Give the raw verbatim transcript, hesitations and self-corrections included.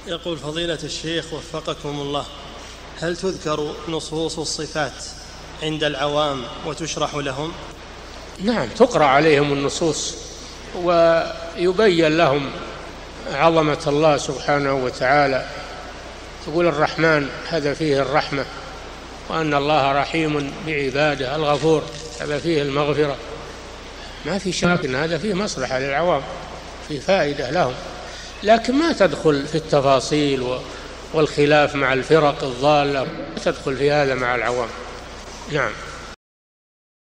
يقول فضيلة الشيخ وفقكم الله، هل تذكر نصوص الصفات عند العوام وتشرح لهم؟ نعم، تقرأ عليهم النصوص ويبين لهم عظمة الله سبحانه وتعالى. تقول الرحمن هذا فيه الرحمة، وأن الله رحيم بعباده، الغفور هذا فيه المغفرة. ما في شك أن هذا فيه مصلحة للعوام، فيه فائدة لهم، لكن ما تدخل في التفاصيل والخلاف مع الفرق الضالة، ما تدخل في هذا مع العوام. نعم.